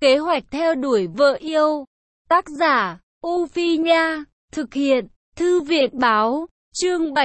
Kế hoạch theo đuổi vợ yêu. Tác giả, U Phi Nha. Thực hiện, Thư viện Báo. Chương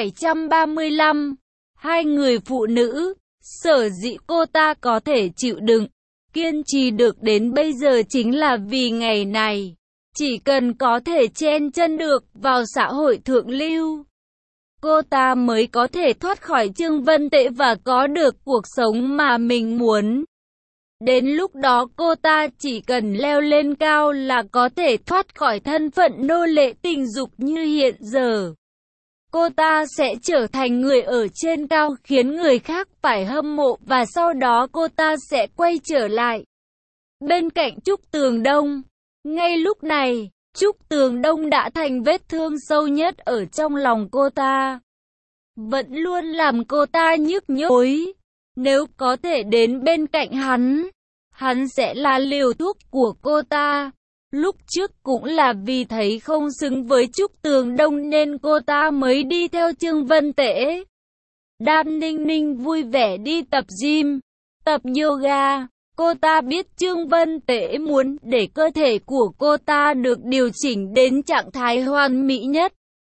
735. Hai người phụ nữ. Sở dĩ cô ta có thể chịu đựng, kiên trì được đến bây giờ chính là vì ngày này. Chỉ cần có thể chen chân được vào xã hội thượng lưu, cô ta mới có thể thoát khỏi Trương Vân Tễ và có được cuộc sống mà mình muốn. Đến lúc đó cô ta chỉ cần leo lên cao là có thể thoát khỏi thân phận nô lệ tình dục như hiện giờ. Cô ta sẽ trở thành người ở trên cao khiến người khác phải hâm mộ và sau đó cô ta sẽ quay trở lại bên cạnh Trúc Tường Đông. Ngay lúc này, Trúc Tường Đông đã thành vết thương sâu nhất ở trong lòng cô ta, vẫn luôn làm cô ta nhức nhối. Nếu có thể đến bên cạnh hắn sẽ là liều thuốc của cô ta. Lúc trước cũng là vì thấy không xứng với Trúc Tường Đông nên cô ta mới đi theo Trương Vân Tễ. Đan Ninh Ninh vui vẻ đi tập gym, tập yoga. Cô ta biết Trương Vân Tễ muốn để cơ thể của cô ta được điều chỉnh đến trạng thái hoàn mỹ nhất.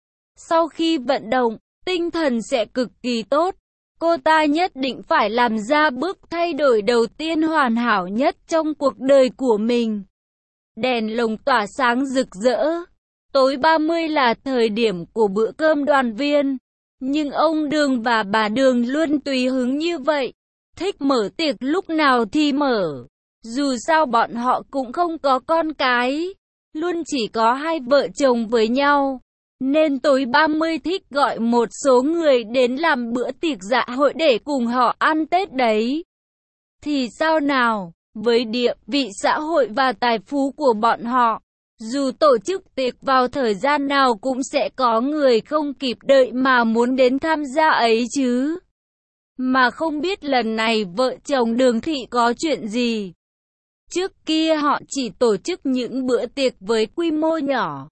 Sau khi vận động, tinh thần sẽ cực kỳ tốt. Cô ta nhất định phải làm ra bước thay đổi đầu tiên hoàn hảo nhất trong cuộc đời của mình. Đèn lồng tỏa sáng rực rỡ. Tối 30 là thời điểm của bữa cơm đoàn viên. Nhưng ông Đường và bà Đường luôn tùy hứng như vậy. Thích mở tiệc lúc nào thì mở. Dù sao bọn họ cũng không có con cái. Luôn chỉ có hai vợ chồng với nhau. Nên tối 30 thích gọi một số người đến làm bữa tiệc dạ hội để cùng họ ăn Tết đấy. Thì sao nào? Với địa vị xã hội và tài phú của bọn họ, dù tổ chức tiệc vào thời gian nào cũng sẽ có người không kịp đợi mà muốn đến tham gia ấy chứ. Mà không biết lần này vợ chồng Đường Thị có chuyện gì. Trước kia họ chỉ tổ chức những bữa tiệc với quy mô nhỏ.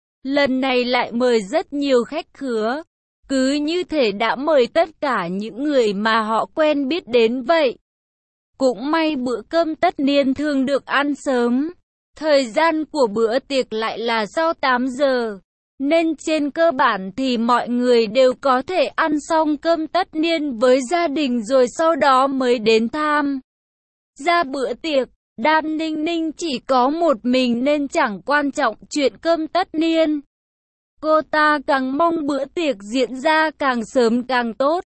Lần này lại mời rất nhiều khách khứa. Cứ như thể đã mời tất cả những người mà họ quen biết đến vậy. Cũng may bữa cơm tất niên thường được ăn sớm. Thời gian của bữa tiệc lại là sau 8 giờ. Nên trên cơ bản thì mọi người đều có thể ăn xong cơm tất niên với gia đình rồi sau đó mới đến tham gia bữa tiệc. Đan Ninh Ninh chỉ có một mình nên chẳng quan trọng chuyện cơm tất niên. Cô ta càng mong bữa tiệc diễn ra càng sớm càng tốt.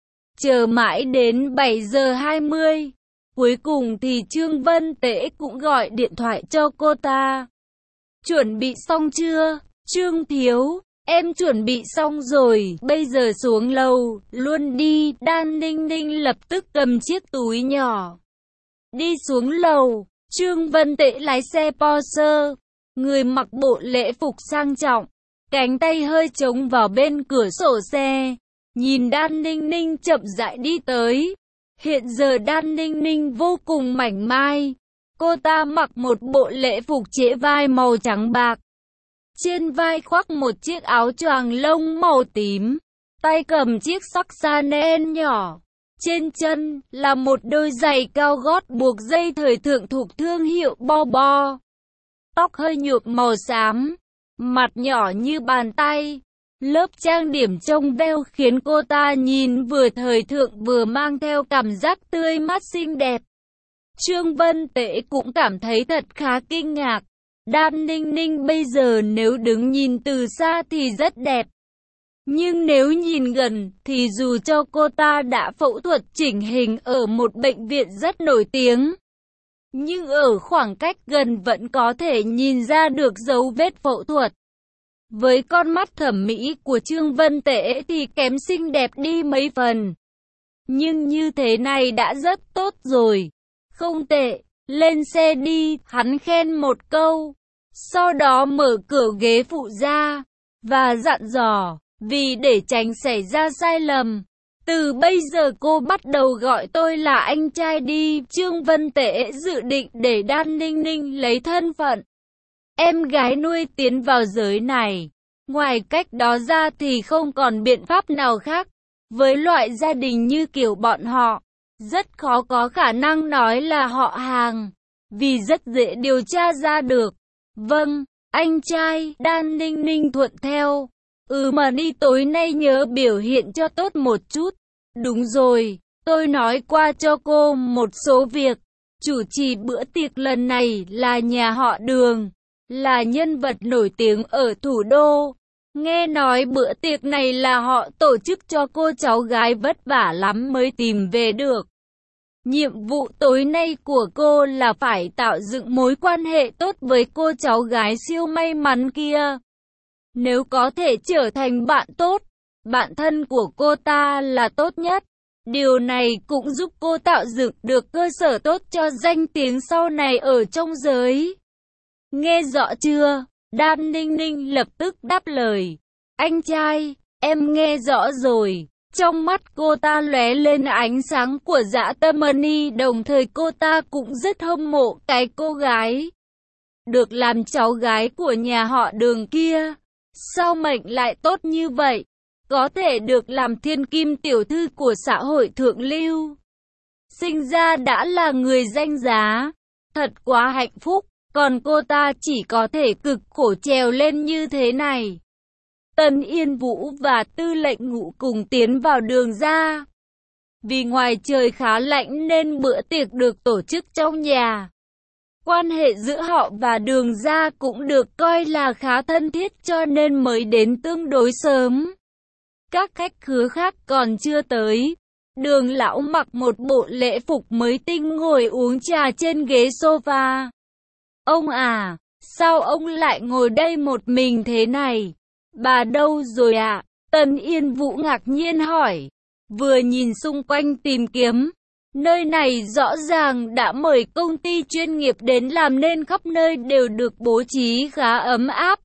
Chờ mãi đến 7 giờ 20. Cuối cùng thì Trương Vân Tễ cũng gọi điện thoại cho cô ta. Chuẩn bị xong chưa? Trương thiếu, em chuẩn bị xong rồi, bây giờ xuống lầu, luôn đi. Đan Ninh Ninh lập tức cầm chiếc túi nhỏ. Đi xuống lầu, Trương Vân Tễ lái xe Porsche. Người mặc bộ lễ phục sang trọng, cánh tay hơi chống vào bên cửa sổ xe. Nhìn Đan Ninh Ninh chậm rãi đi tới. Hiện giờ Đan Ninh Ninh vô cùng mảnh mai. Cô ta mặc một bộ lễ phục trễ vai màu trắng bạc. Trên vai khoác một chiếc áo choàng lông màu tím. Tay cầm chiếc sắc Chanel nhỏ. Trên chân là một đôi giày cao gót buộc dây thời thượng thuộc thương hiệu Bo. Tóc hơi nhuộm màu xám. Mặt nhỏ như bàn tay. Lớp trang điểm trong veo khiến cô ta nhìn vừa thời thượng vừa mang theo cảm giác tươi mát xinh đẹp. Trương Vân Tễ cũng cảm thấy thật khá kinh ngạc. Đan Ninh Ninh bây giờ nếu đứng nhìn từ xa thì rất đẹp. Nhưng nếu nhìn gần thì dù cho cô ta đã phẫu thuật chỉnh hình ở một bệnh viện rất nổi tiếng, nhưng ở khoảng cách gần vẫn có thể nhìn ra được dấu vết phẫu thuật. Với con mắt thẩm mỹ của Trương Vân Tễ thì kém xinh đẹp đi mấy phần. Nhưng như thế này đã rất tốt rồi. Không tệ, lên xe đi, hắn khen một câu. Sau đó mở cửa ghế phụ ra, và dặn dò, vì để tránh xảy ra sai lầm. Từ bây giờ cô bắt đầu gọi tôi là anh trai đi. Trương Vân Tễ dự định để Đan Ninh Ninh lấy thân phận em gái nuôi tiến vào giới này. Ngoài cách đó ra thì không còn biện pháp nào khác. Với loại gia đình như kiểu bọn họ, rất khó có khả năng nói là họ hàng. vì rất dễ điều tra ra được. Vâng, anh trai, Đan Ninh Ninh thuận theo. Mà đi tối nay nhớ biểu hiện cho tốt một chút. Đúng rồi, tôi nói qua cho cô một số việc. Chủ trì bữa tiệc lần này là nhà họ Đường, là nhân vật nổi tiếng ở thủ đô. Nghe nói bữa tiệc này là họ tổ chức cho cô cháu gái vất vả lắm mới tìm về được. Nhiệm vụ tối nay của cô là phải tạo dựng mối quan hệ tốt với cô cháu gái siêu may mắn kia. Nếu có thể trở thành bạn tốt, bạn thân của cô ta là tốt nhất. Điều này cũng giúp cô tạo dựng được cơ sở tốt cho danh tiếng sau này ở trong giới. Nghe rõ chưa? Đan Ninh Ninh lập tức đáp lời. Anh trai, em nghe rõ rồi. Trong mắt cô ta lóe lên ánh sáng của dã tâm Mani, đồng thời cô ta cũng rất hâm mộ cái cô gái được làm cháu gái của nhà họ Đường kia. Sao mệnh lại tốt như vậy? Có thể được làm thiên kim tiểu thư của xã hội thượng lưu. Sinh ra đã là người danh giá. Thật quá hạnh phúc. Còn cô ta chỉ có thể cực khổ trèo lên như thế này. Tân Yên Vũ và Tư lệnh Ngũ cùng tiến vào Đường ra. Vì ngoài trời khá lạnh nên bữa tiệc được tổ chức trong nhà. Quan hệ giữa họ và Đường ra cũng được coi là khá thân thiết cho nên mới đến tương đối sớm. Các khách khứa khác còn chưa tới. Đường lão mặc một bộ lễ phục mới tinh ngồi uống trà trên ghế sofa. Ông à, sao ông lại ngồi đây một mình thế này? Bà đâu rồi ạ? Tân Yên Vũ ngạc nhiên hỏi. Vừa nhìn xung quanh tìm kiếm. Nơi này rõ ràng đã mời công ty chuyên nghiệp đến làm nên khắp nơi đều được bố trí khá ấm áp,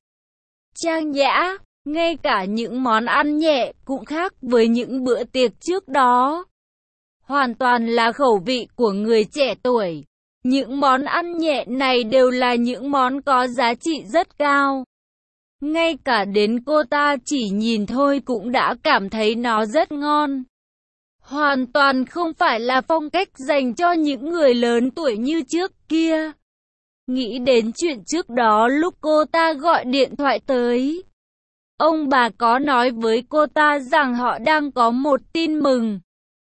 trang nhã. Ngay cả những món ăn nhẹ cũng khác với những bữa tiệc trước đó. Hoàn toàn là khẩu vị của người trẻ tuổi. Những món ăn nhẹ này đều là những món có giá trị rất cao. Ngay cả đến cô ta chỉ nhìn thôi cũng đã cảm thấy nó rất ngon. Hoàn toàn không phải là phong cách dành cho những người lớn tuổi như trước kia. Nghĩ đến chuyện trước đó lúc cô ta gọi điện thoại tới. Ông bà có nói với cô ta rằng họ đang có một tin mừng.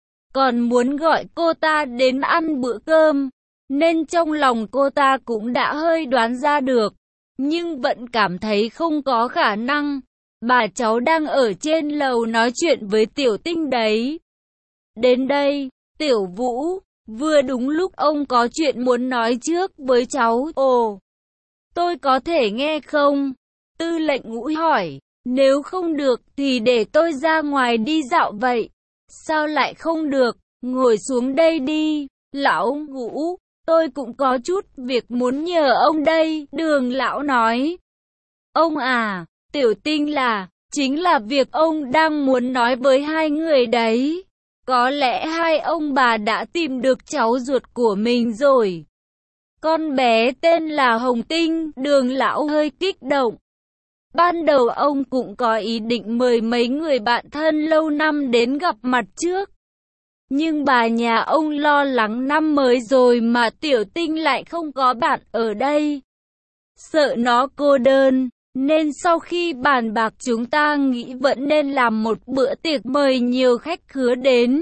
Còn muốn gọi cô ta đến ăn bữa cơm. Nên trong lòng cô ta cũng đã hơi đoán ra được. Nhưng vẫn cảm thấy không có khả năng. Bà cháu đang ở trên lầu nói chuyện với Tiểu Tinh đấy. Đến đây, Tiểu Vũ, vừa đúng lúc ông có chuyện muốn nói trước với cháu. Ồ, tôi có thể nghe không? Tư lệnh Ngũ hỏi. Nếu không được thì để tôi ra ngoài đi dạo vậy. Sao lại không được? Ngồi xuống đây đi. Lão Ngũ, tôi cũng có chút việc muốn nhờ ông đây. Đường lão nói. Ông à, Tiểu Tinh chính là việc ông đang muốn nói với hai người đấy. Có lẽ hai ông bà đã tìm được cháu ruột của mình rồi. Con bé tên là Hồng Tinh. Đường lão hơi kích động. Ban đầu ông cũng có ý định mời mấy người bạn thân lâu năm đến gặp mặt trước. Nhưng bà nhà ông lo lắng năm mới rồi mà Tiểu Tinh lại không có bạn ở đây. Sợ nó cô đơn, nên sau khi bàn bạc chúng ta nghĩ vẫn nên làm một bữa tiệc mời nhiều khách khứa đến.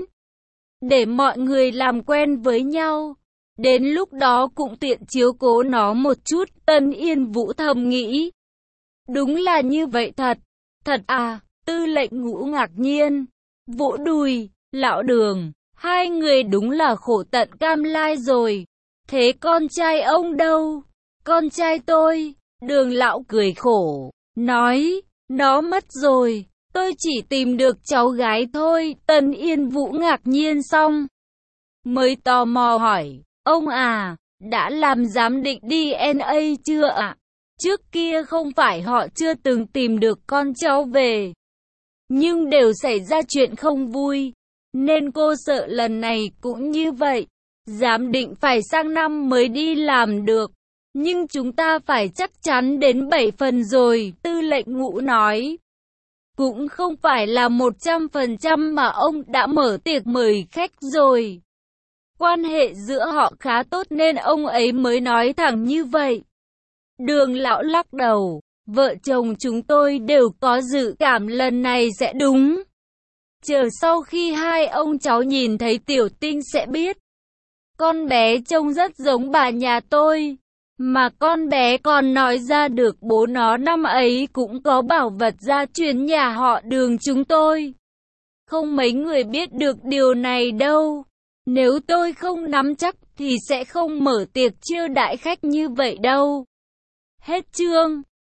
Để mọi người làm quen với nhau. Đến lúc đó cũng tiện chiếu cố nó một chút, Tân Yên Vũ thầm nghĩ. Đúng là như vậy thật. Thật à? Tư lệnh Ngũ ngạc nhiên. Vỗ đùi, lão Đường, hai người đúng là khổ tận cam lai rồi. Thế con trai ông đâu? Con trai tôi. Đường lão cười khổ, nói, nó mất rồi. Tôi chỉ tìm được cháu gái thôi. Tân Yên Vũ ngạc nhiên xong mới tò mò hỏi, ông à, đã làm giám định DNA chưa ạ? Trước kia không phải họ chưa từng tìm được con cháu về, nhưng đều xảy ra chuyện không vui, nên cô sợ lần này cũng như vậy. Giám định phải sang năm mới đi làm được, nhưng chúng ta phải chắc chắn đến 7 phần rồi, Tư lệnh Ngũ nói. Cũng không phải là 100% mà ông đã mở tiệc mời khách rồi. Quan hệ giữa họ khá tốt nên ông ấy mới nói thẳng như vậy. Đường lão lắc đầu. Vợ chồng chúng tôi đều có dự cảm lần này sẽ đúng. Chờ sau khi hai ông cháu nhìn thấy Tiểu Tinh sẽ biết. Con bé trông rất giống bà nhà tôi. Mà con bé còn nói ra được bố nó năm ấy cũng có bảo vật gia truyền nhà họ Đường chúng tôi. Không mấy người biết được điều này đâu. Nếu tôi không nắm chắc thì sẽ không mở tiệc chiêu đãi khách như vậy đâu. Hết chương.